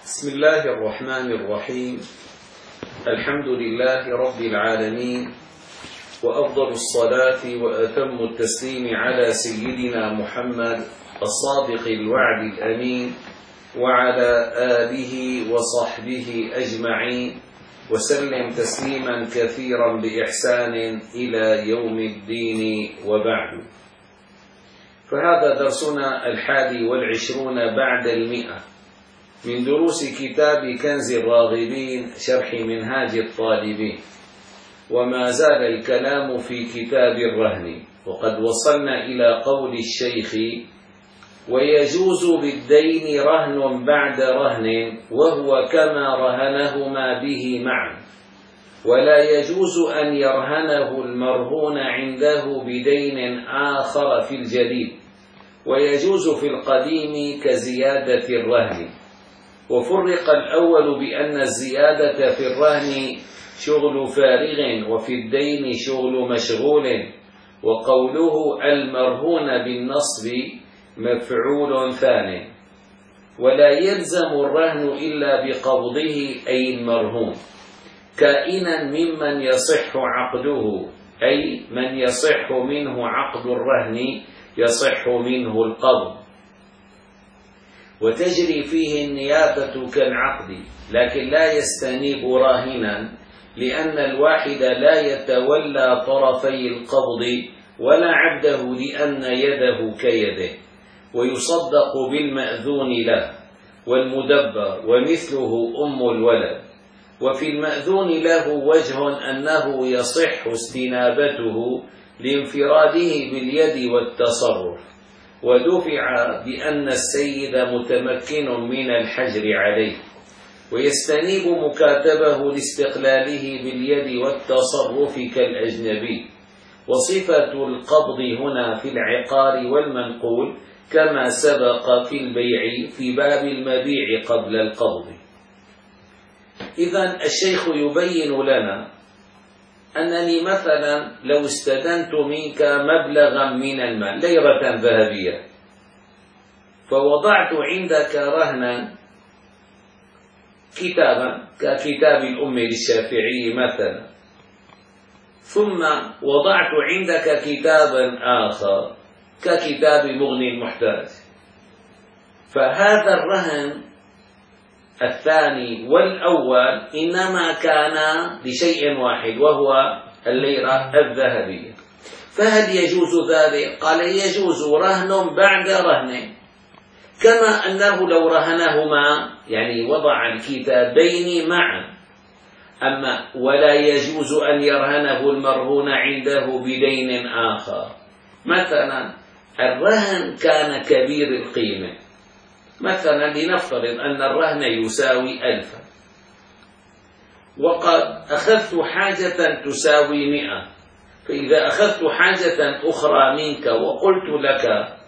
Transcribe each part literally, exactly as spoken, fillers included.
بسم الله الرحمن الرحيم. الحمد لله رب العالمين، وأفضل الصلاة وأتم التسليم على سيدنا محمد الصادق الوعد الأمين وعلى آله وصحبه أجمعين، وسلم تسليما كثيرا بإحسان إلى يوم الدين، وبعد. فهذا درسنا الحادي والعشرون بعد المئة من دروس كتاب كنز الراغبين شرح منهاج الطالبين، وما زال الكلام في كتاب الرهن، وقد وصلنا إلى قول الشيخ: ويجوز بالدين رهن بعد رهن، وهو كما رهنهما به معا، ولا يجوز أن يرهنه المرهون عنده بدين آخر في الجديد، ويجوز في القديم كزيادة الرهن. وفرق الأول بأن الزيادة في الرهن شغل فارغ، وفي الدين شغل مشغول، وقوله المرهون بالنصب مفعول ثان. ولا يلزم الرهن إلا بقبضه أي المرهون، كائنا ممن يصح عقده، أي من يصح منه عقد الرهن يصح منه القبض، وتجري فيه النيابة كالعقد، لكن لا يستنيب راهنا، لأن الواحد لا يتولى طرفي القبض ولا عبده، لأن يده كيده، ويصدق بالمأذون له والمدبر، ومثله أم الولد. وفي المأذون له وجه أنه يصح استنابته لانفراده باليد والتصرف، ودفع بأن السيد متمكن من الحجر عليه، ويستنيب مكاتبه لاستقلاله باليد والتصرف كالأجنبي. وصفة القبض هنا في العقار والمنقول كما سبق في البيع في باب المبيع قبل القبض. إذن الشيخ يبين لنا أنني مثلا لو استدنت منك مبلغا من المال، ليرة ذهبية، فوضعت عندك رهنا كتابا ككتاب الأم للشافعي مثلا، ثم وضعت عندك كتابا آخر ككتاب مغني المحتاج، فهذا الرهن الثاني والأول إنما كان لشيء واحد، وهو الليرة الذهبية. فهل يجوز ذلك؟ قال يجوز رهن بعد رهن، كما أنه لو رهنهما يعني وضع الكتابين معا. أما ولا يجوز أن يرهنه المرهون عنده بدين آخر. مثلا الرهن كان كبير القيمة، مثلا لنفترض أن الرهن يساوي ألفا، وقد أخذت حاجة تساوي مئة، فإذا أخذت حاجة أخرى منك وقلت لك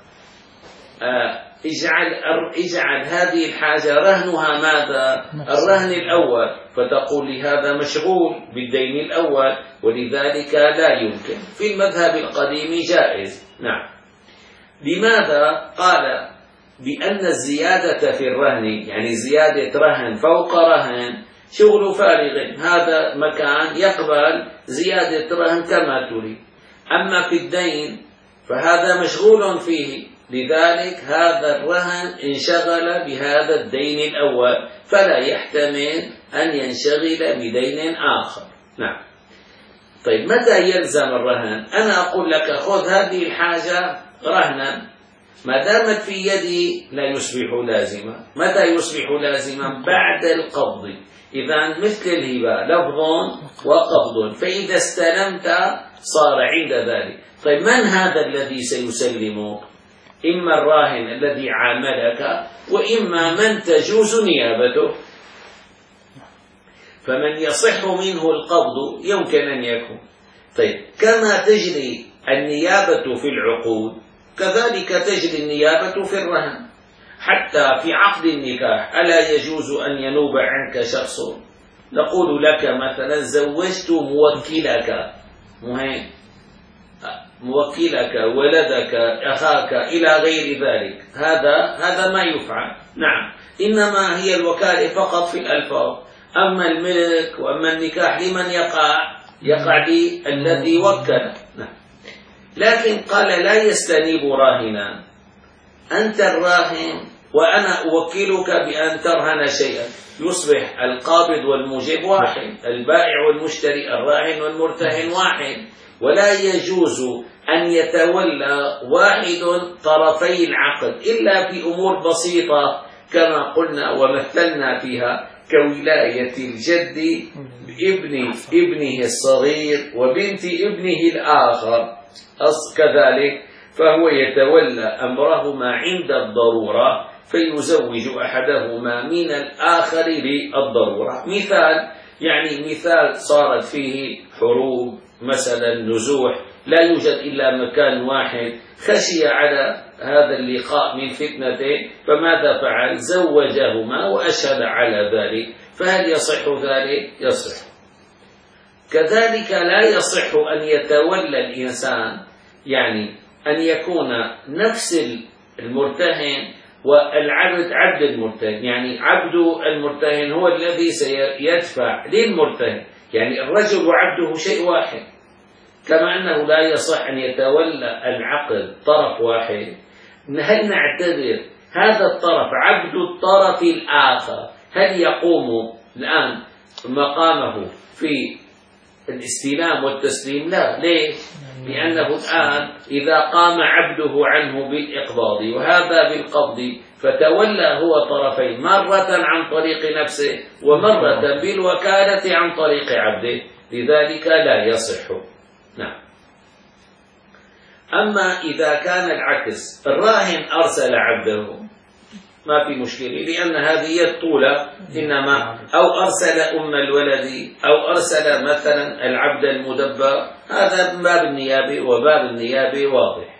اجعل, اجعل هذه الحاجة رهنها ماذا؟ الرهن الأول، فتقول لي هذا مشغول بالدين الأول، ولذلك لا يمكن. في المذهب القديم جائز. نعم. لماذا؟ قال بأن الزيادة في الرهن، يعني زيادة رهن فوق رهن، شغل فارغ، هذا مكان يقبل زيادة رهن كما تريد. أما في الدين فهذا مشغول فيه، لذلك هذا الرهن انشغل بهذا الدين الأول، فلا يحتمل أن ينشغل بدين آخر. نعم. طيب متى يلزم الرهن؟ أنا أقول لك خذ هذه الحاجة رهنا، ما دامت في يدي لا يصبح لازما. متى يصبح لازما؟ بعد القبض. إذا مثل الهبة لفظ وقبض، فإذا استلمت صار عند ذلك. طيب من هذا الذي سيسلمك؟ إما الراهن الذي عاملك، وإما من تجوز نيابته. فمن يصح منه القبض يمكن أن يكون. طيب كما تجري النيابة في العقود، كذلك تجري النيابة في الرهن. حتى في عقد النكاح ألا يجوز أن ينوب عنك شخص؟ نقول لك مثلا زوجت موكلك، مهم موكلك، ولدك، أخاك، إلى غير ذلك، هذا هذا ما يفعل. نعم. إنما هي الوكالة فقط في الألفاظ. أما الملك وأما النكاح لمن يقع؟ يقع للذي وكل. لكن قال لا يستنيب راهنا، أنت الراهن وأنا أوكلك بأن ترهن شيئا، يصبح القابض والموجب واحد، البائع والمشتري، الراهن والمرتهن واحد، ولا يجوز أن يتولى واحد طرفي العقد إلا في أمور بسيطة كما قلنا ومثلنا فيها، كولاية الجد بابن ابنه الصغير وبنت ابنه الآخر كذلك، فهو يتولى أمرهما عند الضرورة فيزوج أحدهما من الآخر للضرورة. مثال، يعني مثال صارت فيه حروب مثلا نزوح، لا يوجد إلا مكان واحد، خشي على هذا اللقاء من فتنتين، فماذا فعل؟ زوجهما وأشهد على ذلك. فهل يصح ذلك؟ يصح. كذلك لا يصح أن يتولى الإنسان، يعني أن يكون نفس المرتهن والعبد عبد المرتهن، يعني عبد المرتهن هو الذي سيدفع للمرتهن، يعني الرجل وعبده شيء واحد. كما أنه لا يصح أن يتولى العقد طرف واحد، هل نعتبر هذا الطرف عبد الطرف الآخر، هل يقوم الآن مقامه في الاستلام والتسليم؟ لا. ليه؟ لأنه الآن إذا قام عبده عنه بالإقباض وهذا بالقبض فتولى هو طرفين، مرة عن طريق نفسه ومرة بالوكالة عن طريق عبده، لذلك لا يصح. نعم. أما إذا كان العكس، الراهن أرسل عبده ما في مشكلة، لأن هذه الطولة إنما، أو أرسل أم الولد، أو أرسل مثلا العبد المدبر، هذا من باب النيابة، وباب النيابة واضح.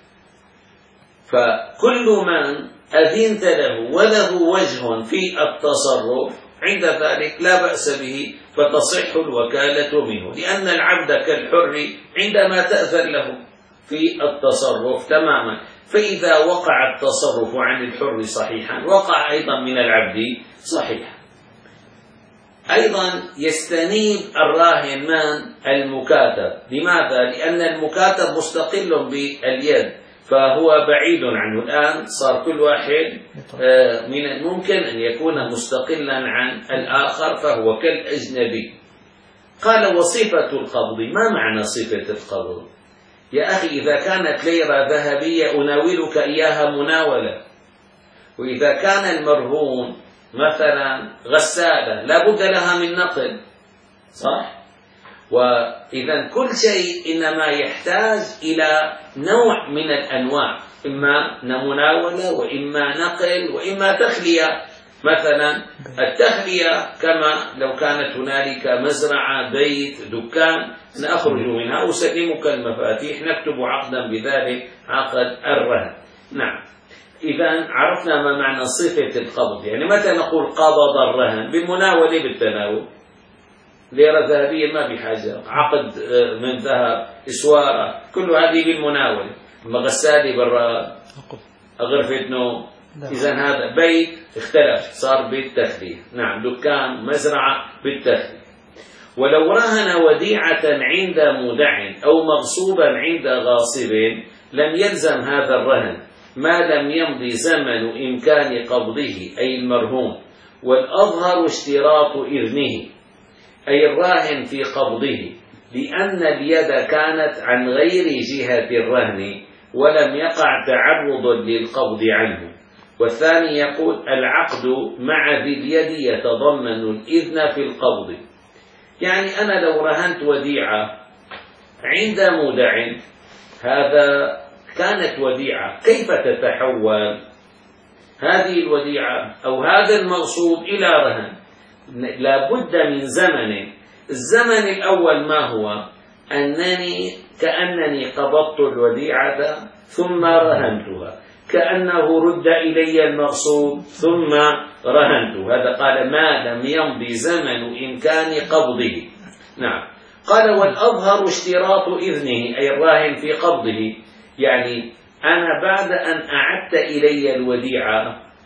فكل من أذنت له وله وجه في التصرف عند ذلك لا بأس به، فتصح الوكالة منه، لأن العبد كالحر عندما تأذن له في التصرف تماما. فإذا وقع التصرف عن الحر صحيحا وقع أيضا من العبد صحيحا. أيضا يستنيب الراهن من المكاتب. لماذا؟ لأن المكاتب مستقل باليد، فهو بعيد عنه. الآن صار كل واحد من الممكن أن يكون مستقلا عن الآخر، فهو كالأجنبي. قال وصفة القبض. ما معنى صفة القبض؟ يا أخي إذا كانت ليرة ذهبية أناولك إياها مناولة، وإذا كان المرهون مثلا غسالة لا بد لها من نقل، صح؟ وإذا كل شيء إنما يحتاج إلى نوع من الأنواع، إما مناولة وإما نقل وإما تخلية. مثلا التخلية كما لو كانت هنالك مزرعة، بيت، دكان، نأخرج منها أسلمك المفاتيح، نكتب عقدا بذلك عقد الرهن. نعم. إذا عرفنا ما معنى صفة القبض، يعني متى نقول قبض الرهن؟ بالمناولة بالتناول. ليرة ذهبية ما بحاجة، عقد من ذهب، إسوارة، كل هذه بالمناولة. غسالة براد، غرفة نوم، إذا هذا بيت اختلف صار بالتخلية. نعم. دكان، مزرعة بالتخلية. ولو رهن وديعة عند مودع أو مغصوبا عند غاصب لم يلزم هذا الرهن ما لم يمضي زمن إمكان قبضه، أي المرهون. والأظهر اشتراط إذنه، أي الراهن في قبضه، لأن اليد كانت عن غير جهة الرهن ولم يقع تعرض للقبض عنه. والثاني يقول العقد مع ذي اليد يتضمن الإذن في القبض. يعني أنا لو رهنت وديعة عند مودع، هذا كانت وديعة، كيف تتحول هذه الوديعة أو هذا المغصوب إلى رهن؟ لا بد من زمن. الزمن الأول ما هو؟ أنني كأنني قبضت الوديعة ثم رهنتها، كأنه رد إلي المغصوب ثم رهنته. هذا قال ما لم يمضي زمن إمكان قبضه. نعم. قال والأظهر اشتراط إذنه، أي الراهن في قبضه، يعني أنا بعد أن أعدت إلي الوديعة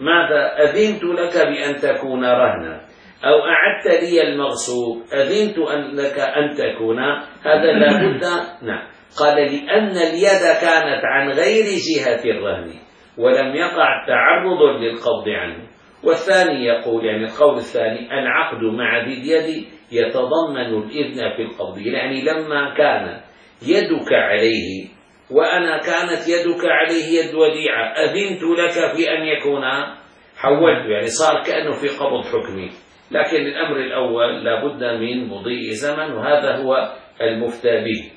ماذا؟ أذنت لك بأن تكون رهنا، أو أعدت لي المغصوب أذنت أن لك أن تكون، هذا لابد. نعم. قال لأن اليد كانت عن غير جهة الرهن ولم يقع تعرض للقبض عنه. والثاني يقول، يعني القول الثاني، العقد مع ذي اليد يتضمن الإذن في القبض، يعني لما كان يدك عليه وأنا كانت يدك عليه يد وديعة أذنت لك في أن يكون حولت، يعني صار كأنه في قبض حكمي. لكن الأمر الأول لابد من مضي زمن، وهذا هو المفتى به.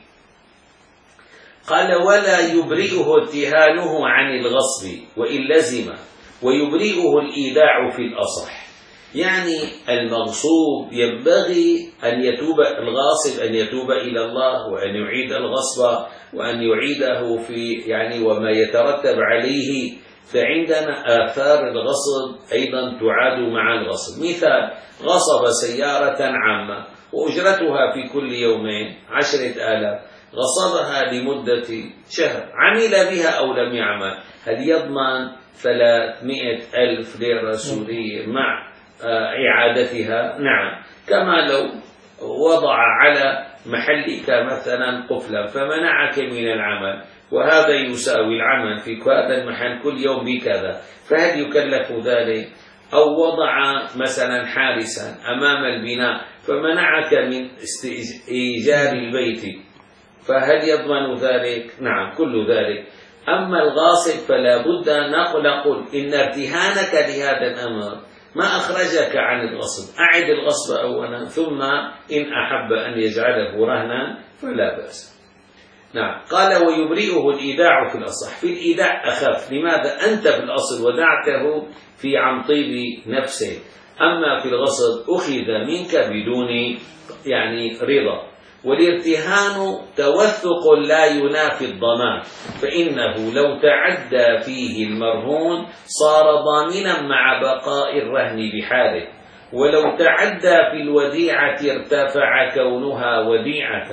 قال ولا يبرئه اتهانه عن الغصب وإن لزم، ويبرئه الإيداع في الأصح. يعني المغصوب ينبغي أن يتوب، الغاصب أن يتوب إلى الله وأن يعيد الغصب وأن يعيده في يعني وما يترتب عليه. فعندنا آثار الغصب أيضا تعاد مع الغصب. مثال: غصب سيارة عامة وأجرتها في كل يومين عشرة آلاف، غصبها لمدة شهر، عمل بها أو لم يعمل، هل يضمن ثلاثمائة ألف ليرة سورية مع إعادتها؟ نعم. كما لو وضع على محلك مثلا قفلا فمنعك من العمل، وهذا يساوي العمل في هذا المحل كل يوم بكذا، فهل يكلف ذلك؟ أو وضع مثلا حارسا أمام البناء فمنعك من إيجار البيت، فهل يضمن ذلك؟ نعم، كل ذلك. أما الغاصب فلا بد أن نقول إن ارتهانك لهذا الأمر ما أخرجك عن الغصب، أعد الغصب أولا، ثم إن أحب أن يجعله رهنا فلا بأس. نعم. قال ويبرئه الإيداع في الأصح. في الإيداع أخف، لماذا؟ أنت في الأصل ودعته في عن طيب نفسه، أما في الغصب أخذ منك بدون يعني رضا. والارتهان توثق لا ينافي الضمان، فإنه لو تعدى فيه المرهون صار ضامنا مع بقاء الرهن بحاله، ولو تعدى في الوديعة ارتفع كونها وديعة.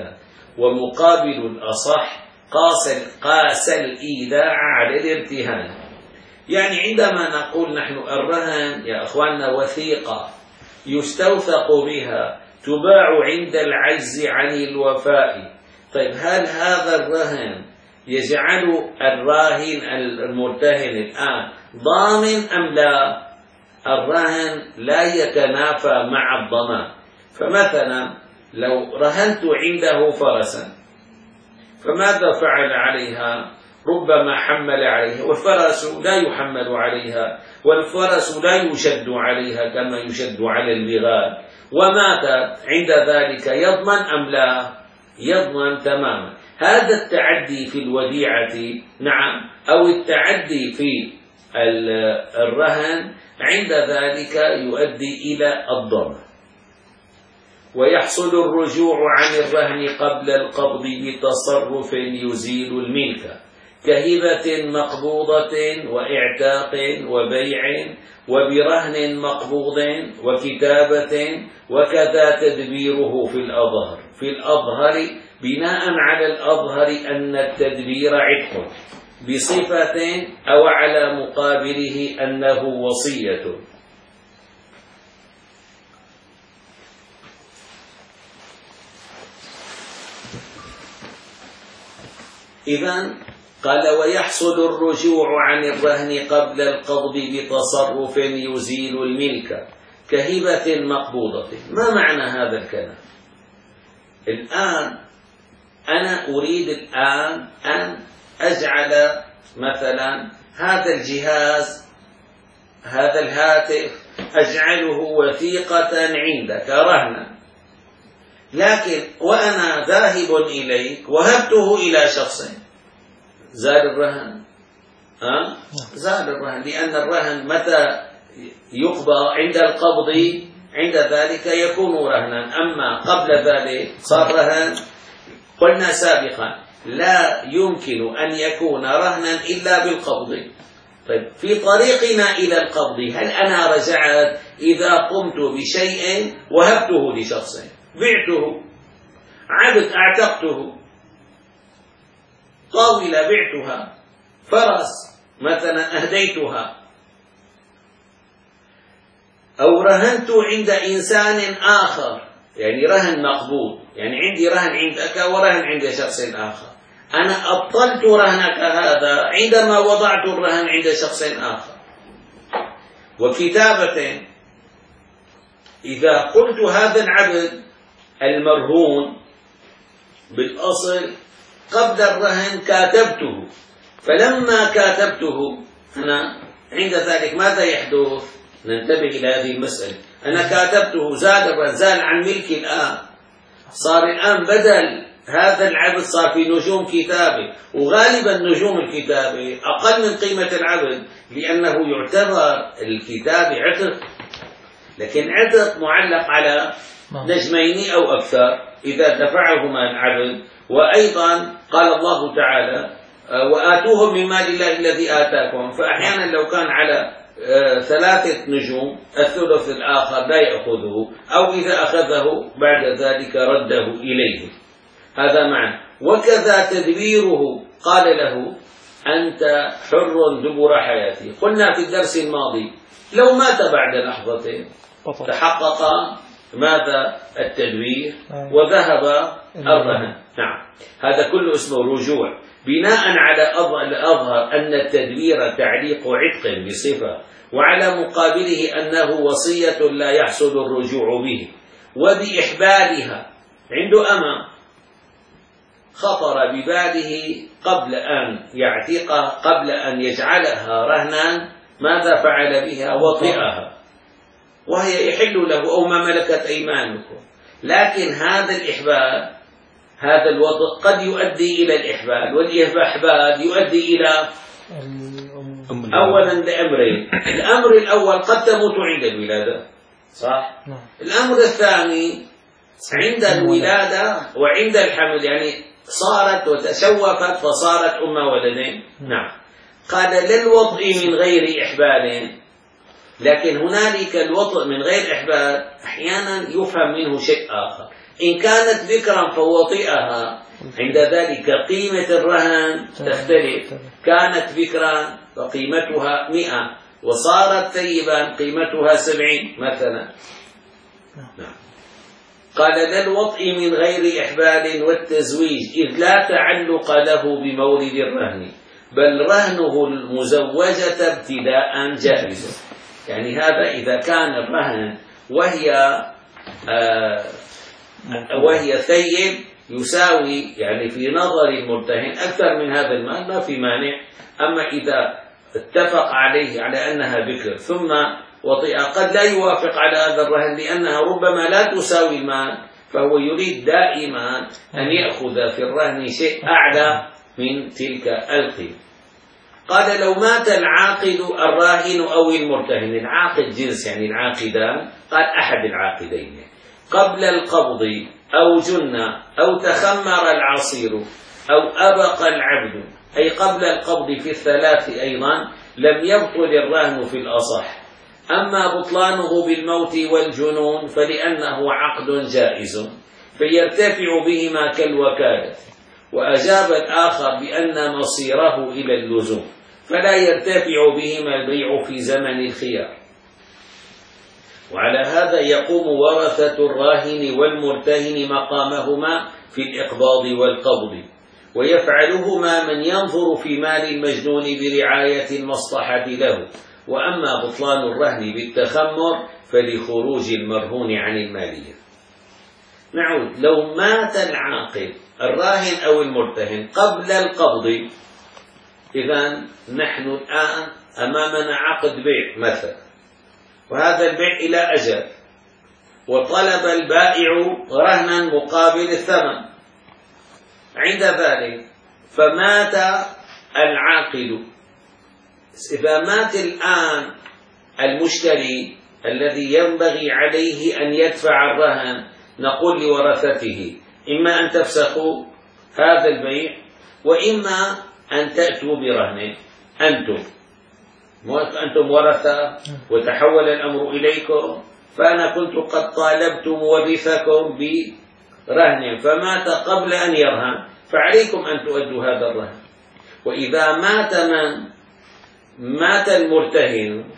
ومقابل الأصح قاس قاس الإيداع على الارتهان. يعني عندما نقول نحن الرهن يا أخواننا وثيقة يستوثق بها تباع عند العجز عن الوفاء. طيب هل هذا الرهن يجعل الراهن المرتهن الآن ضامن أم لا؟ الرهن لا يتنافى مع الضمان. فمثلا لو رهنت عنده فرسا فماذا فعل عليها؟ ربما حمل عليها، والفرس لا يحمل عليها، والفرس لا يشد عليها كما يشد على البغال، ومات عند ذلك، يضمن أم لا؟ يضمن تماما. هذا التعدي في الوديعة نعم، أو التعدي في الرهن عند ذلك يؤدي إلى الضمان. ويحصل الرجوع عن الرهن قبل القبض بتصرف يزيل الملك، كهبة مقبوضة وإعتاق وبيع وبرهن مقبوض وكتابة، وكذا تدبيره في الأظهر. في الأظهر بناء على الأظهر أن التدبير عتق بصفة، أو على مقابله أنه وصية. إذن قال ويحصل الرجوع عن الرهن قبل القبض بتصرف يزيل الملك، كهبة مقبوضة. ما معنى هذا الكلام؟ الآن أنا أريد الآن أن أجعل مثلا هذا الجهاز، هذا الهاتف، أجعله وثيقة عندك رهنا، لكن وأنا ذاهب إليك وهبته إلى شخص، زاد الرهن؟ ها؟ زاد الرهن، لأن الرهن متى يقضى؟ عند القبض، عند ذلك يكون رهنا. أما قبل ذلك صار رهن. قلنا سابقا لا يمكن أن يكون رهنا إلا بالقبض. طيب في طريقنا إلى القبض هل أنا رجعت إذا قمت بشيء وهبته لشخص، بعته، عبد أعتقته، طاولة بعتها، فرس مثلا أهديتها، أو رهنت عند إنسان آخر، يعني رهن مقبوض، يعني عندي رهن عندك ورهن عند شخص آخر، أنا أبطلت رهنك هذا عندما وضعت الرهن عند شخص آخر. وكتابة، إذا قلت هذا العبد المرهون بالأصل قبل الرهن كاتبته، فلما كاتبته أنا عند ذلك ماذا يحدث؟ ننتبه إلى هذه المسألة. أنا كاتبته، زاد الرهن، زال عن ملكي الآن، صار الآن بدل هذا العبد صار في نجوم كتابه، وغالبا نجوم الكتابة أقل من قيمة العبد، لأنه يعتبر الكتابة عتق، لكن عتق معلق على نجمين أو أكثر إذا دفعهما العبد. وأيضا قال الله تعالى وآتوهم من مال الله الذي آتاكم، فأحيانا لو كان على ثلاثة نجوم الثلث الآخر لا يأخذه، أو إذا أخذه بعد ذلك رده إليه. هذا معنى. وكذا تدبيره، قال له أنت حر دبر حياتي. قلنا في الدرس الماضي لو مات بعد لحظة تحقق ماذا؟ التدوير، وذهب الرهن. نعم، هذا كله اسمه رجوع، بناء على الأظهر أن التدبير تعليق عتق بصفة، وعلى مقابله أنه وصية لا يحصل الرجوع به. وبإحبالها عنده أمة خطر بباله قبل أن يعتقها، قبل أن يجعلها رهنا، ماذا فعل بها؟ وطئها، وهي يحل له أو ما ملكت أيمانكم. لكن هذا الإحبال، هذا الوطء قد يؤدي إلى الإحبال، والإحبال يؤدي إلى أولا لأمرين. الأمر الأول قد تموت عند الولادة، صح؟ الأمر الثاني عند الولادة وعند الحمل، يعني صارت وتشوفت فصارت أم ولدين. نعم. قال للوطء من غير إحبال، لكن هنالك الوطء من غير إحبال أحيانا يفهم منه شيء آخر. إن كانت ذكرا فوطئها، عند ذلك قيمة الرهن تختلف. كانت ذكرا فقيمتها مئة، وصارت ثيبا قيمتها سبعين مثلا. نعم. قال للوطء من غير إحبال والتزويج، إذ لا تعلق له بمورد الرهن، بل رهنه المزوجة ابتداء جائز. يعني هذا إذا كان الرهن وهي آه وهي ثيب يساوي، يعني في نظر المرتهن أكثر من هذا المال، ما في مانع. أما إذا اتفق عليه على أنها بكر ثم وطئها، قد لا يوافق على هذا الرهن لأنها ربما لا تساوي المال، فهو يريد دائما أن يأخذ في الرهن شيء أعلى من تلك القيمة. قال لو مات العاقد الراهن أو المرتهن، العاقد جنس يعني العاقدان، قال أحد العاقدين، قبل القبض أو جن أو تخمر العصير أو أبق العبد، أي قبل القبض في الثلاث أيضا، لم يبطل الرهن في الأصح. أما بطلانه بالموت والجنون فلأنه عقد جائز فيرتفع بهما كالوكالة. وأجاب الآخر بأن مصيره إلى اللزوم، فلا يرتفع بهما البيع في زمن الخيار. وعلى هذا يقوم ورثة الراهن والمرتهن مقامهما في الإقباض والقبض، ويفعلهما من ينظر في مال المجنون برعاية المصلحة له. وأما بطلان الرهن بالتخمر فلخروج المرهون عن المالية. نعود، لو مات العاقل الراهن أو المرتهن قبل القبض، إذن نحن الآن أمامنا عقد بيع مثلا، وهذا البيع إلى أجل، وطلب البائع رهنا مقابل الثمن. عند ذلك فمات العاقل، إذا مات الآن المشتري الذي ينبغي عليه أن يدفع الرهن، نقول لورثته إما أن تفسخوا هذا البيع، وإما أن تأتوا برهن. أنتم أنتم ورثة وتحول الأمر إليكم، فأنا كنت قد طالبت مورثكم برهن فمات قبل أن يرهن، فعليكم أن تؤدوا هذا الرهن. وإذا مات من مات المرتهن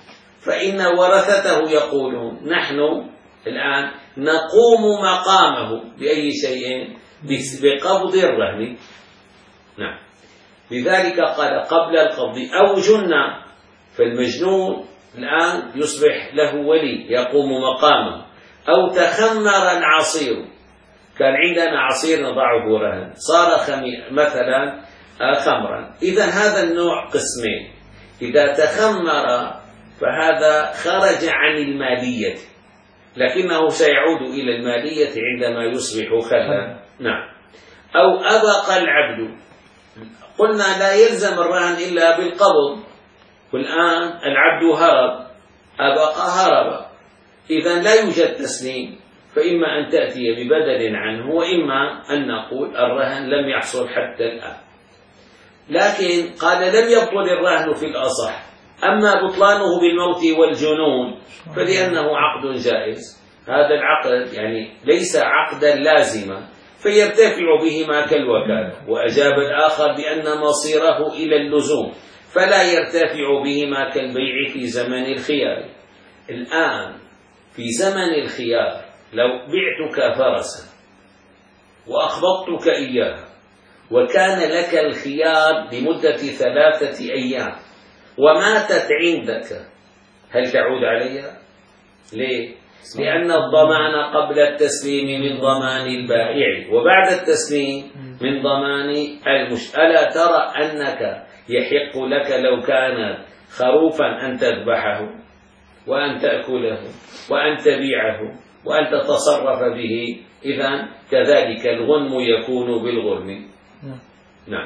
فإن ورثته يقولون نحن الآن نقوم مقامه بأي شيء؟ بقبض الرهن. نعم. لذلك قال قبل القبض أو جن، فالمجنون الآن يصبح له ولي يقوم مقامه. أو تخمر العصير، كان عندنا عصير نضعه رهن صار مثلا خمرا، إذا هذا النوع قسمين. إذا تخمر فهذا خرج عن المالية، لكنه سيعود إلى المالية عندما يصبح خلا. نعم. أو أبق العبد، قلنا لا يلزم الرهن إلا بالقبض، والآن العبد هرب، أبق هرب، إذا لا يوجد تسليم، فإما أن تأتي ببدل عنه، وإما أن نقول الرهن لم يحصل حتى الآن. لكن قال لم يبطل الرهن في الأصح، أما بطلانه بالموت والجنون فلأنه عقد جائز. هذا العقد يعني ليس عقدا لازما، فيرتفع بهما كالوكالة. وأجاب الآخر بأن مصيره إلى اللزوم، فلا يرتفع بهما كالبيع في زمن الخيار. الآن في زمن الخيار لو بعتك فرسا وأخبطتك إياها، وكان لك الخيار لمدة ثلاثة أيام، وماتت عندك، هل تعود عليها؟ ليه؟ لأن الضمان قبل التسليم من ضمان البائع، وبعد التسليم من ضمان المشتري. ألا ترى أنك يحق لك لو كان خروفا أن تذبحه وأن تأكله وأن تبيعه وأن تتصرف به؟ إذن كذلك الغنم يكون بالغرم. نعم.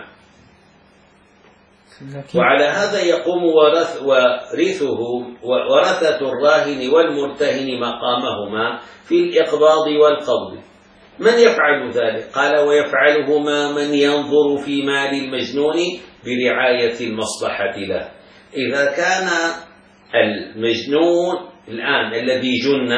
وعلى هذا يقوم ورث ورثه ورثة الراهن والمرتهن مقامهما في الإقباض والقبض. من يفعل ذلك؟ قال ويفعلهما من ينظر في مال المجنون برعاية المصلحة له. إذا كان المجنون الآن الذي جن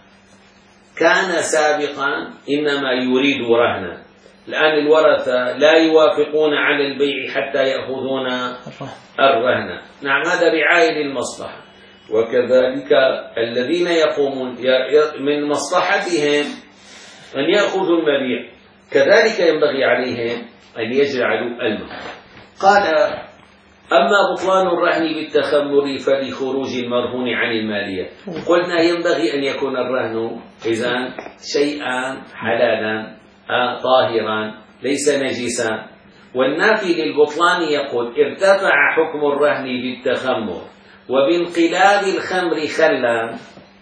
كان سابقا إنما يريد رهنا، الآن الورثة لا يوافقون على البيع حتى يأخذون الرهن. نعم، هذا رعاية للمصلحة. وكذلك الذين يقومون من مصلحتهم أن يأخذوا المبيع، كذلك ينبغي عليهم أن يجعلوا المهر. قال أما بطلان الرهن بالتخمر فلخروج المرهون عن المالية. قلنا ينبغي أن يكون الرهن إذن شيئا حلالا طاهرا ليس نجسا. والنافي للبطلان يقول ارتفع حكم الرهن بالتخمر وبانقلاب الخمر خلا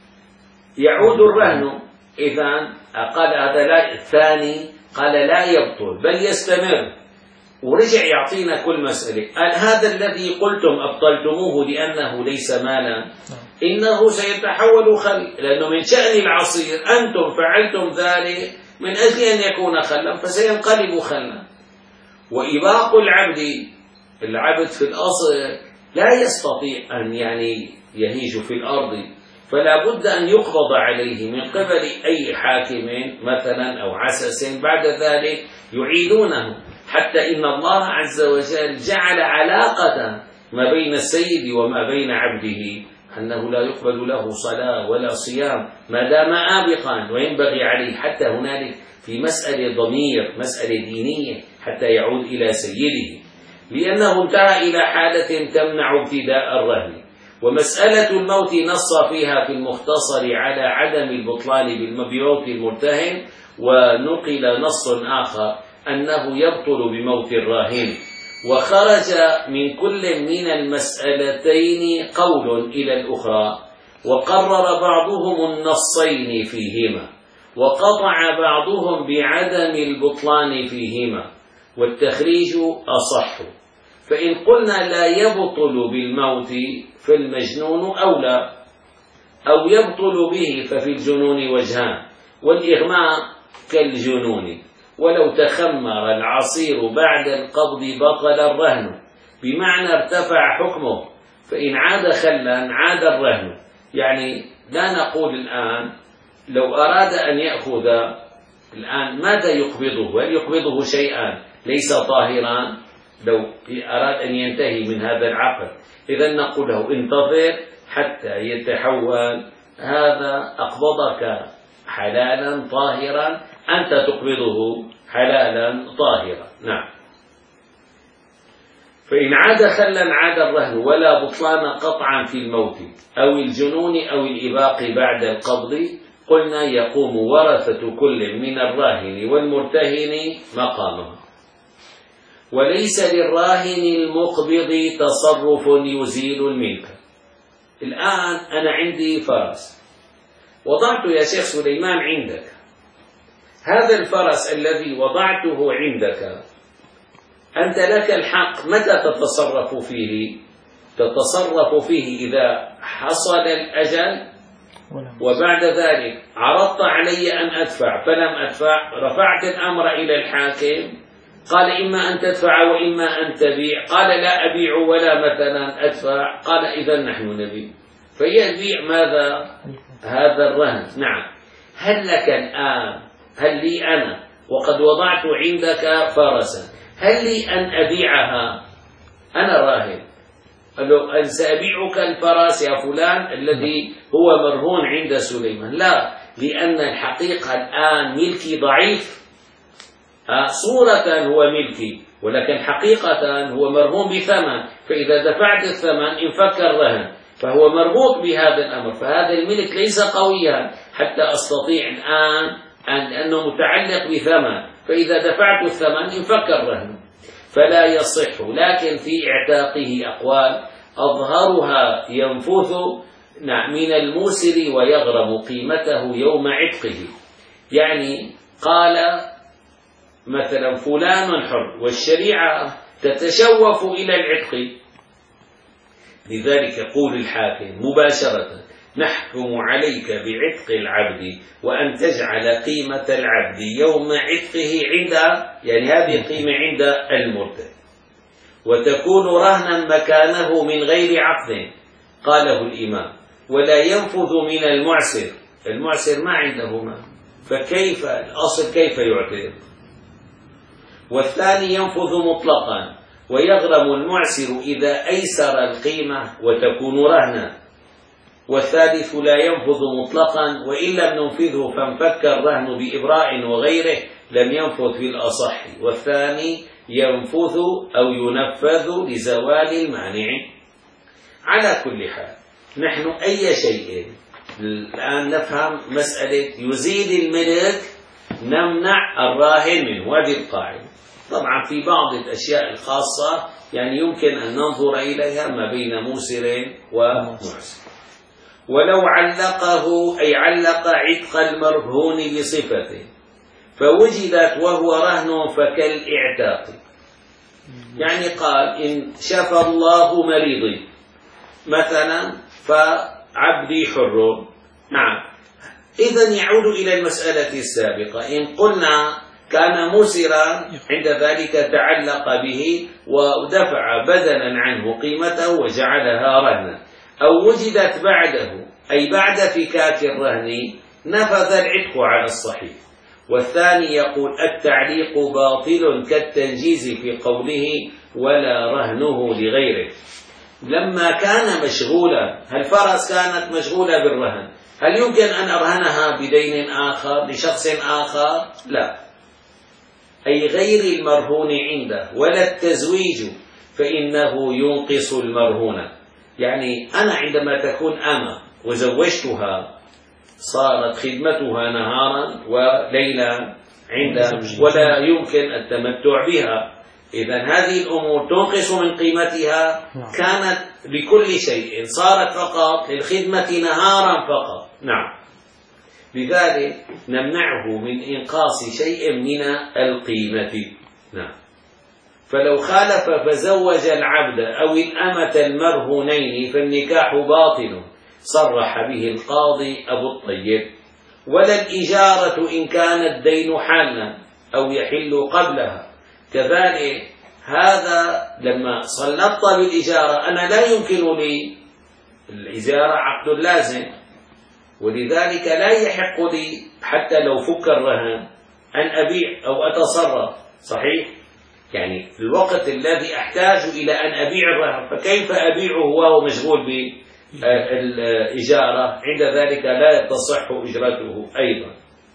يعود الرهن. إذن قال هذا لا، الثاني قال لا يبطل بل يستمر، ورجع يعطينا كل مسألة. قال هذا الذي قلتم أبطلتموه لأنه ليس مالا، إنه سيتحول خل، لأنه من شأن العصير أنتم فعلتم ذلك من أجل أن يكون خلا فسينقلب خلا. وإباق العبد، العبد في الأصل لا يستطيع أن يعني يهيج في الأرض، فلا بد أن يقبض عليه من قبل أي حاكم مثلا أو عسس، بعد ذلك يعيدونه. حتى إن الله عز وجل جعل علاقة ما بين السيد وما بين عبده أنه لا يقبل له صلاة ولا صيام ما دام آبقا، وينبغي عليه حتى هنالك في مسألة ضمير، مسألة دينية، حتى يعود إلى سيده، لأنه انتهى إلى حالة تمنع ابتداء الرهن. ومسألة الموت نص فيها في المختصر على عدم البطلان بموت المرتهن، ونقل نص آخر أنه يبطل بموت الراهن. وخرج من كل من المسألتين قول إلى الأخرى، وقرر بعضهم النصين فيهما، وقطع بعضهم بعدم البطلان فيهما، والتخريج أصح. فإن قلنا لا يبطل بالموت فالمجنون أولى، أو يبطل به ففي الجنون وجهان، والإغماء كالجنون. ولو تخمر العصير بعد القبض بطل الرهن، بمعنى ارتفع حكمه، فإن عاد خلا عاد الرهن. يعني لا نقول الآن لو أراد أن يأخذ الآن ماذا يقبضه؟ هل يقبضه شيئا ليس طاهرا؟ لو أراد أن ينتهي من هذا العقد، إذا نقول له انتظر حتى يتحول هذا، أقبضك حلالا طاهرا، أنت تقبضه حلالا طاهرا. نعم. فإن عاد خلا عاد الرهن ولا بطلان قطعا في الموت أو الجنون أو الإباق بعد القبض، قلنا يقوم ورثة كل من الراهن والمرتهن مقامه، وليس للراهن المقبض تصرف يزيل الملك. الآن أنا عندي فرس وضعته يا شيخ سليمان عندك، هذا الفرس الذي وضعته عندك أنت لك الحق متى تتصرف فيه؟ تتصرف فيه إذا حصل الأجل، وبعد ذلك عرضت علي أن أدفع فلم أدفع، رفعت الأمر إلى الحاكم، قال إما أن تدفع وإما أن تبيع، قال لا أبيع ولا مثلا أدفع، قال إذا نحن نبيع، فيبيع ماذا؟ هذا الرهن. نعم. هل لك الآن، هل لي أنا وقد وضعت عندك فرسا، هل لي أن أبيعها؟ أنا راهن، قال له سأبيعك الفرس يا فلان الذي هو مرهون عند سليمان. لا، لأن الحقيقة الآن ملكي ضعيف، صورة هو ملكي ولكن حقيقة هو مرهون بثمن، فإذا دفعت الثمن انفك الرهن، فهو مربوط بهذا الأمر، فهذا الملك ليس قويا حتى أستطيع الآن أن أنه متعلق بثمن، فإذا دفعت الثمن انفك الرهن فلا يصح. لكن في اعتاقه أقوال أظهرها ينفث من الموسر ويغرم قيمته يوم عتقه، يعني قال مثلا فلان حر والشريعة تتشوف إلى العتق، لذلك يقول الحاكم مباشرة نحكم عليك بعتق العبد وأن تجعل قيمة العبد يوم عتقه عند، يعني هذه القيمة عند المرتد، وتكون رهنا مكانه من غير عقد، قاله الإمام، ولا ينفذ من المعسر، المعسر ما عنده مال، فكيف الأصل كيف يعتق؟ والثاني ينفذ مطلقا ويغرم المعسر إذا أيسر القيمة وتكون رهنا، والثالث لا ينفذ مطلقا وإن لم ننفذه فانفك الرهن بإبراء وغيره لم ينفذ في الأصح، والثاني ينفذ أو ينفذ لزوال المانع. على كل حال نحن أي شيء الآن نفهم مسألة يزيل الملك نمنع الراهن منه، هذه القاعدة. طبعا في بعض الأشياء الخاصة يعني يمكن أن ننظر إليها ما بين موسر ومعسر. ولو علقه أي علق عتق المرهون بصفته فوجدت وهو رهن فكالاعتاق، يعني قال إن شفى الله مريضي مثلا فعبدي حر. نعم. إذن يعود إلى المسألة السابقة، إن قلنا كان مسرا عند ذلك تعلق به ودفع بدلا عنه قيمته وجعلها رهنا، أو وجدت بعده أي بعد فكاك الرهن نفذ العتق على الصحيح. والثاني يقول التعليق باطل كالتنجيز في قوله ولا رهنه لغيره. لما كان مشغولا، الفرس كانت مشغولة بالرهن، هل يمكن أن أرهنها بدين آخر لشخص آخر؟ لا، أي غير المرهون عنده، ولا التزويج فإنه ينقص المرهون. يعني أنا عندما تكون أما وزوجتها صارت خدمتها نهارا وليلا عند ولا يمكن التمتع بها، إذن هذه الأمور تنقص من قيمتها. كانت لكل شيء، صارت فقط للخدمة نهارا فقط. نعم. لذلك نمنعه من إنقاص شيء من القيمة. نعم. فلو خالف فزوج العبد أو الأمة المرهونين فالنكاح باطل، صرح به القاضي أبو الطيب. ولا الإجارة إن كان الدين حالا أو يحل قبلها، كذلك هذا لما سلطت بالإجارة أنا لا يمكن لي، الإجارة عقد لازم، ولذلك لا يحق لي حتى لو فك الرهن أن أبيع أو أتصرف، صحيح؟ يعني الوقت الذي أحتاج إلى أن أبيع الرهن، فكيف أبيعه وهو مشغول بالإجارة؟ عند ذلك لا تصح إجرته أيضا.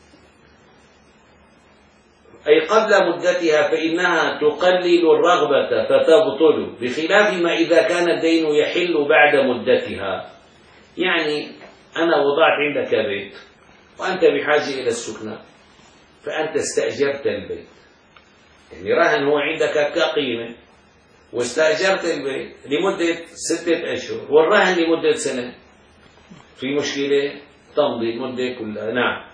أي قبل مدتها فإنها تقلل الرغبة فتبطل، بخلاف ما إذا كان الدين يحل بعد مدتها. يعني أنا وضعت عندك بيت وأنت بحاجة إلى السكنة، فأنت استأجرت البيت، يعني رهن هو عندك كقيمة، واستأجرت البيت لمدة ستة أشهر والرهن لمدة سنة، في مشكلة تمضي المدة كلها. نعم.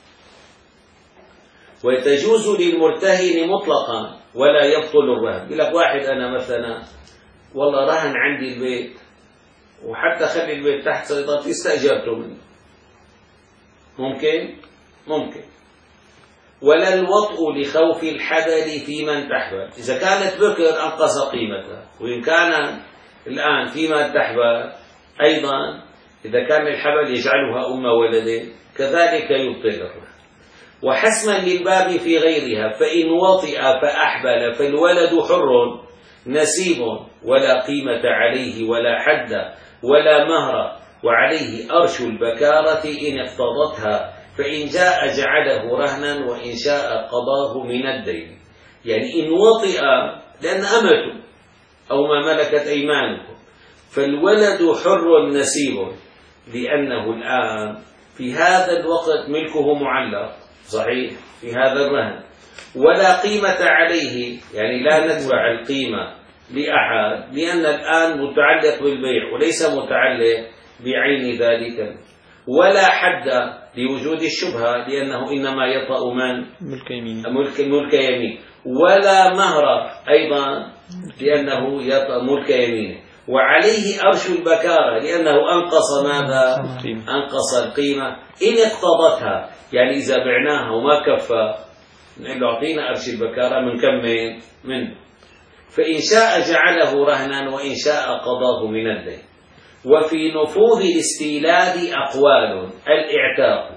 وتجوز للمرتهن مطلقا ولا يبطل الرهن. يقول لك واحد أنا مثلا والله رهن عندي البيت وحتى خلي البيت تحت سيطرتي استأجرته منه، ممكن؟ ممكن. ولا الوطء لخوف الحبل في من تحبل. إذا كانت بكر أنقص قيمتها، وإن كان الآن في من تحبل أيضا إذا كان الحبل يجعلها أم ولد كذلك يبطل الرهن. وحسما للباب في غيرها، فإن وطئ فأحبل فالولد حر نسيب ولا قيمة عليه ولا حد ولا مهر، وعليه أرش البكارة إن اقتضتها، فإن جاء جعله رهنا وإن شاء قضاه من الدين. يعني إن وطئ لأن أمته أو ما ملكت أيمانكم، فالولد حر نسيب لأنه الآن في هذا الوقت ملكه معلق، صحيح، في هذا الرهن، ولا قيمة عليه، يعني لا ندفع القيمة لأحد لأن الآن متعلق بالبيع وليس متعلق بعين ذلك، ولا حد لوجود الشبهة لأنه إنما يطأ من ملك يمين، ملك, ملك يمين، ولا مهر أيضا لأنه يطأ ملك يمين، وعليه أرش البكارة لأنه أنقص ماذا؟ أنقص القيمة إن اقتضتها. يعني إذا بعناها وما كفى نقول له أعطينا أرش البكارة من كم منه، فإن شاء جعله رهنا وإن شاء قضاه من الدين. وفي نفوذ الاستيلاد أقوال: الاعتاق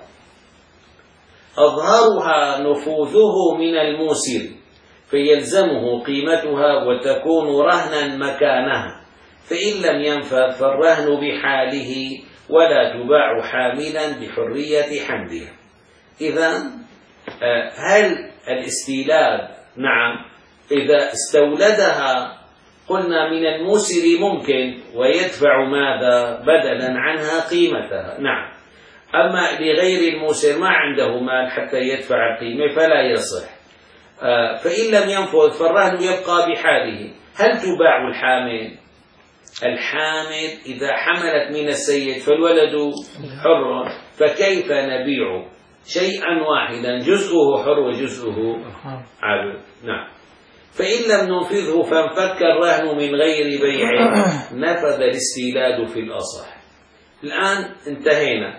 أظهرها نفوذه من الموسر فيلزمه قيمتها وتكون رهنا مكانها، فإن لم ينفذ فالرهن بحاله ولا تباع حاملا بحرية حملها. إذن هل الاستيلاد؟ نعم، إذا استولدها قلنا من الموسر ممكن ويدفع ماذا بدلا عنها قيمتها. نعم. أما لغير الموسر ما عنده مال حتى يدفع القيمة فلا يصح. فإن لم ينفذ فالرهن يبقى بحاله. هل تباع الحامل؟ الحامل إذا حملت من السيد فالولد حر، فكيف نبيع شيئا واحدا جزءه حر وجزءه عبد؟ نعم. فإن لم ننفذه فانفك الرهن من غير بيع نفذ الاستيلاد في الأصح. الآن انتهينا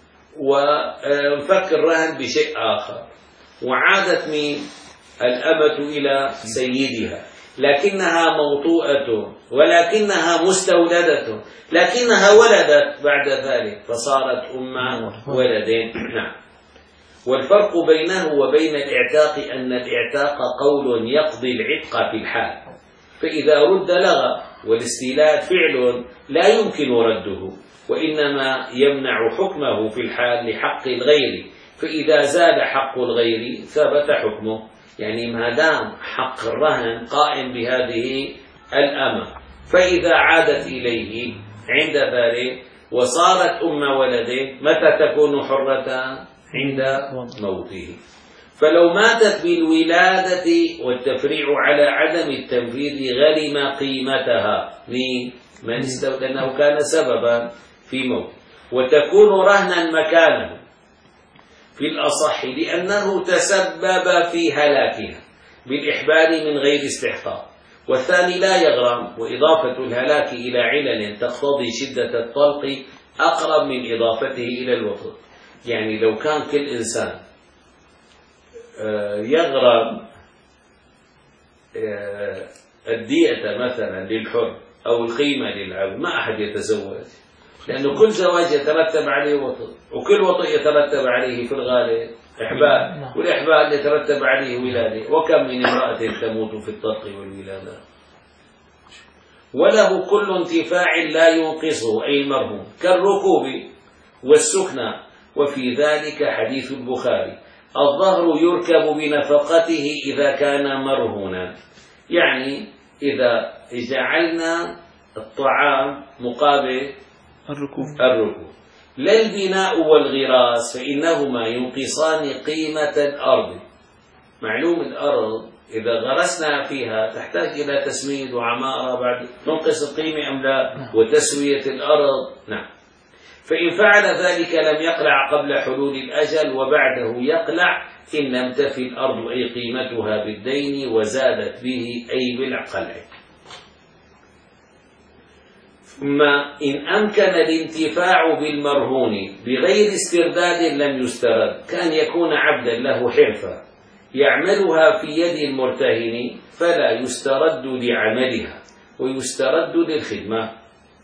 وانفك الرهن بشيء آخر، وعادت من الأمة إلى سيدها لكنها موطوءة ولكنها مستولدة، لكنها ولدت بعد ذلك فصارت أم ولدين. نعم. والفرق بينه وبين الاعتاق أن الاعتاق قول يقضي العتق في الحال، فإذا رد لغى، والاستيلاد فعل لا يمكن رده وإنما يمنع حكمه في الحال لحق الغير، فإذا زاد حق الغير ثبت حكمه. يعني ما دام حق الرهن قائم بهذه الأمة، فإذا عادت إليه عند ذلك وصارت أم ولده متى تكون حرة؟ عند موته. فلو ماتت بالولادة والتفريع على عدم التنفيذ غرم قيمتها من استولى أنه كان سببا في موت، وتكون رهنا مكانه في الأصح لأنه تسبب في هلاكها بالإحبال من غير استحقاق، والثاني لا يغرم، وإضافة الهلاك إلى علل تقتضي شدة الطلق أقرب من إضافته إلى الوطء. يعني لو كان كل إنسان يغرم الدية مثلا للحر أو القيمة للعبد ما أحد يتزوج، لأنه كل زواج يترتب عليه وطء، وكل وطء يترتب عليه في الغالب إحبال، والإحبال يترتب عليه ولادة، وكم من امرأة تموت في الطلق والولادة. وله كل انتفاع لا ينقصه أي المرهون كالركوب والسكنى، وفي ذلك حديث البخاري: الظهر يركب بنفقته إذا كان مرهونا، يعني إذا جعلنا الطعام مقابل الركوب الركوب. لا البناء والغراس فإنهما ينقصان قيمة الأرض. معلوم الأرض إذا غرسنا فيها تحتاج إلى تسميد وعمارة، بعد تنقص القيمة أم لا؟ وتسوية الأرض، نعم. فإن فعل ذلك لم يقلع قبل حلول الأجل، وبعده يقلع إن لم تفي الأرض أي قيمتها بالدين وزادت به أي بالقلع. ثم إن أمكن الانتفاع بالمرهون بغير استرداد لم يسترد، كان يكون عبدا له حرفة يعملها في يد المرتهن فلا يسترد لعملها ويسترد للخدمة.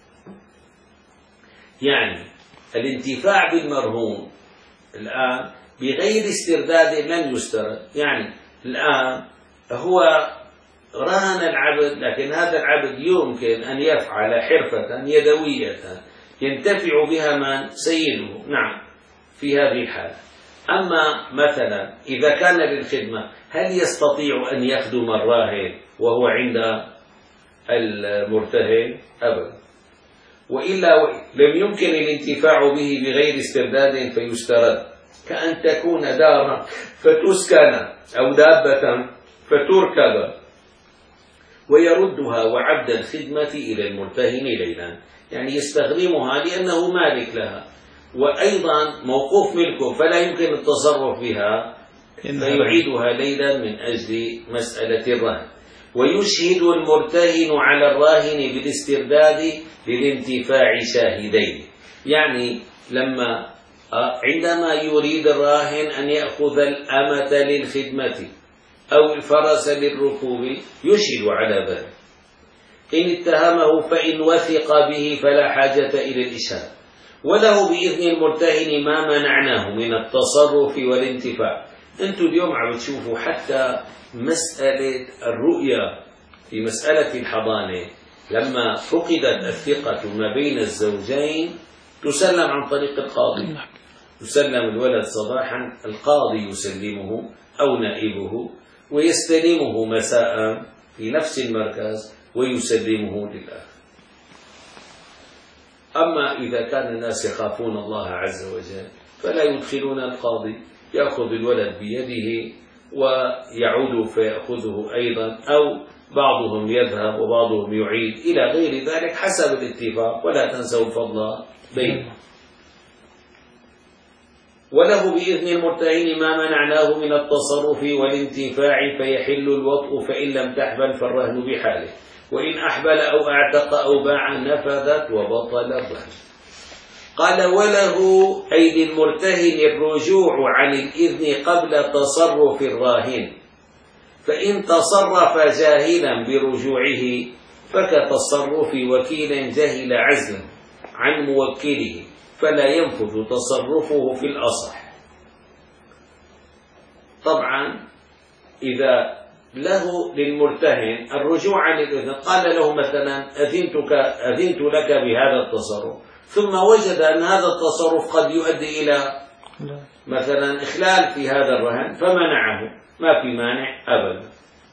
يعني الانتفاع بالمرهون الآن بغير استرداد لم يسترد، يعني الآن هو رهن العبد، لكن هذا العبد يمكن أن يفعل حرفة يدوية ينتفع بها من سيده، نعم، في هذه الحالة. أما مثلا إذا كان للخدمة هل يستطيع أن يخدم الراهن وهو عند المرتهن؟ أبدا. وإلا لم يمكن الانتفاع به بغير استرداد فيسترد، كأن تكون دارا فتسكن أو دابة فتركب ويردها وعبد الخدمة إلى المرتهن ليلا، يعني يستخدمها لأنه مالك لها، وأيضا موقوف ملكه فلا يمكن التصرف بها، فيعيدها ليلا من أجل مسألة الرهن. ويشهد المرتهن على الراهن بالاسترداد للانتفاع شاهدين، يعني لما عندما يريد الراهن أن يأخذ الأمة للخدمة أو الفرس للركوب يشهد على ذلك. إن اتهمه فإن وثق به فلا حاجة إلى الإشهاد. وله بإذن المرتهن ما منعناه من التصرف والانتفاع. أنتم اليوم عم تشوفوا حتى مسألة الرؤية في مسألة الحضانة، لما فقدت الثقة ما بين الزوجين تسلم عن طريق القاضي، يسلم الولد صباحا، القاضي يسلمه أو نائبه ويستلمه مساء في نفس المركز ويسلمه للآخر. أما إذا كان الناس يخافون الله عز وجل فلا يدخلون القاضي، يأخذ الولد بيده ويعود فيأخذه أيضا، أو بعضهم يذهب وبعضهم يعيد إلى غير ذلك حسب الاتفاق، ولا تنسوا الفضل بينهم. وله بإذن المرتهن ما منعناه من التصرف والانتفاع فيحل الوطء، فإن لم تحبل فالرهن بحاله، وإن أحبل أو أعتق أو باع نفذت وبطل الرهن. قال: وله أي للمرتهن الرجوع عن الإذن قبل تصرف الراهن، فإن تصرف جاهلا برجوعه فكتصرف وكيل جهل عزلا عن موكله فلا ينفذ تصرفه في الأصح. طبعا إذا له للمرتهن الرجوع عن الإذن، قال له مثلا أذنتك أذنت لك بهذا التصرف، ثم وجد أن هذا التصرف قد يؤدي إلى مثلا إخلال في هذا الرهن فمنعه، ما في مانع أبدا.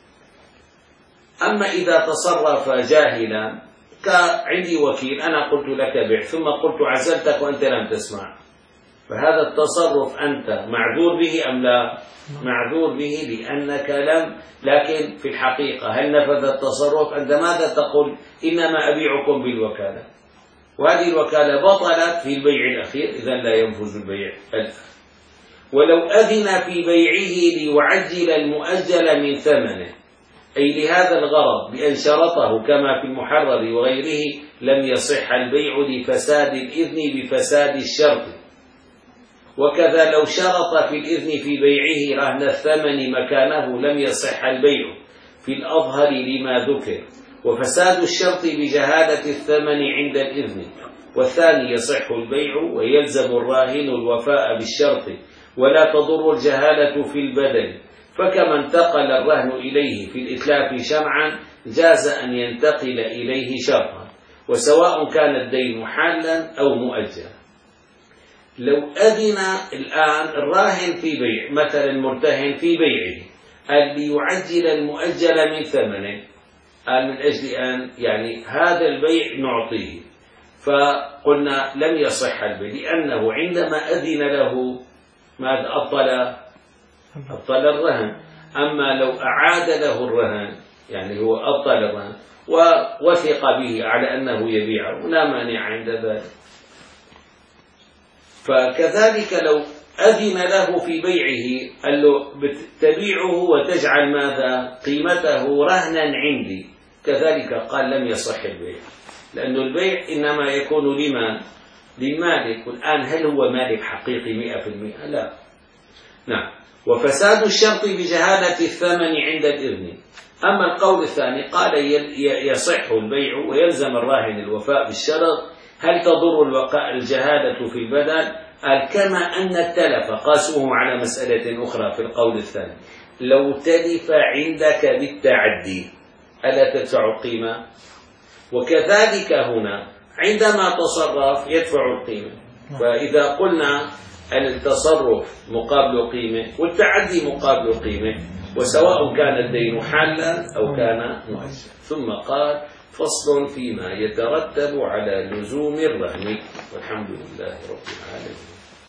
أما إذا تصرف جاهلا، كعندي وكيل أنا قلت لك بع ثم قلت عزلتك وأنت لم تسمع، فهذا التصرف أنت معذور به أم لا؟ معذور به لأنك لم، لكن في الحقيقة هل نفذ التصرف؟ أنت ماذا تقول؟ إنما أبيعكم بالوكالة، وهذه الوكالة بطلت في البيع الأخير، إذن لا ينفذ البيع الآخر. ولو أذن في بيعه ليعجل المؤجل من ثمنه، أي لهذا الغرض بأن شرطه كما في المحرر وغيره، لم يصح البيع لفساد الإذن بفساد الشرط. وكذا لو شرط في الإذن في بيعه رهن الثمن مكانه لم يصح البيع في الأظهر لما ذكر، وفساد الشرط بجهالة الثمن عند الإذن، والثاني يصح البيع ويلزم الراهن الوفاء بالشرط ولا تضر الجهالة في البدل، فكما انتقل الرهن إليه في الإتلاف شرعا جاز أن ينتقل إليه شرطا، وسواء كان الدين حالا أو مؤجلا. لو أذن الآن الراهن في بيع، مثلا مرتهن في بيعه، قال ليعجل المؤجل من ثمنه، قال من أجل أن يعني هذا البيع نعطيه، فقلنا لم يصح البيع، لأنه عندما أذن له ماذا أبطل أبطل الرهن. أما لو أعاد له الرهن يعني هو أبطل الرهن ووثق به على أنه يبيعه لا مانع عند ذلك. فكذلك لو أذن له في بيعه قال له تبيعه وتجعل ماذا قيمته رهنا عندي، كذلك قال لم يصح البيع، لأن البيع إنما يكون لمن للمالك، والآن هل هو مالك حقيقي مئة في المئة؟ لا. نعم. وفساد الشرط بجهالة الثمن عند الإذن. أما القول الثاني قال يصح البيع ويلزم الراهن الوفاء بالشرط، هل تضر الوقاء الجهالة في البدل؟ قال كما أن التلف قاسوه على مسألة أخرى في القول الثاني، لو تلف عندك بالتعدي ألا تدفع القيمة؟ وكذلك هنا عندما تصرف يدفع القيمة. فإذا قلنا التصرف مقابل قيمة والتعدي مقابل قيمة، وسواء كان الدين حالا أو كان مؤجلا. ثم قال فصل فيما يترتب على لزوم الرهن، والحمد لله رب العالمين.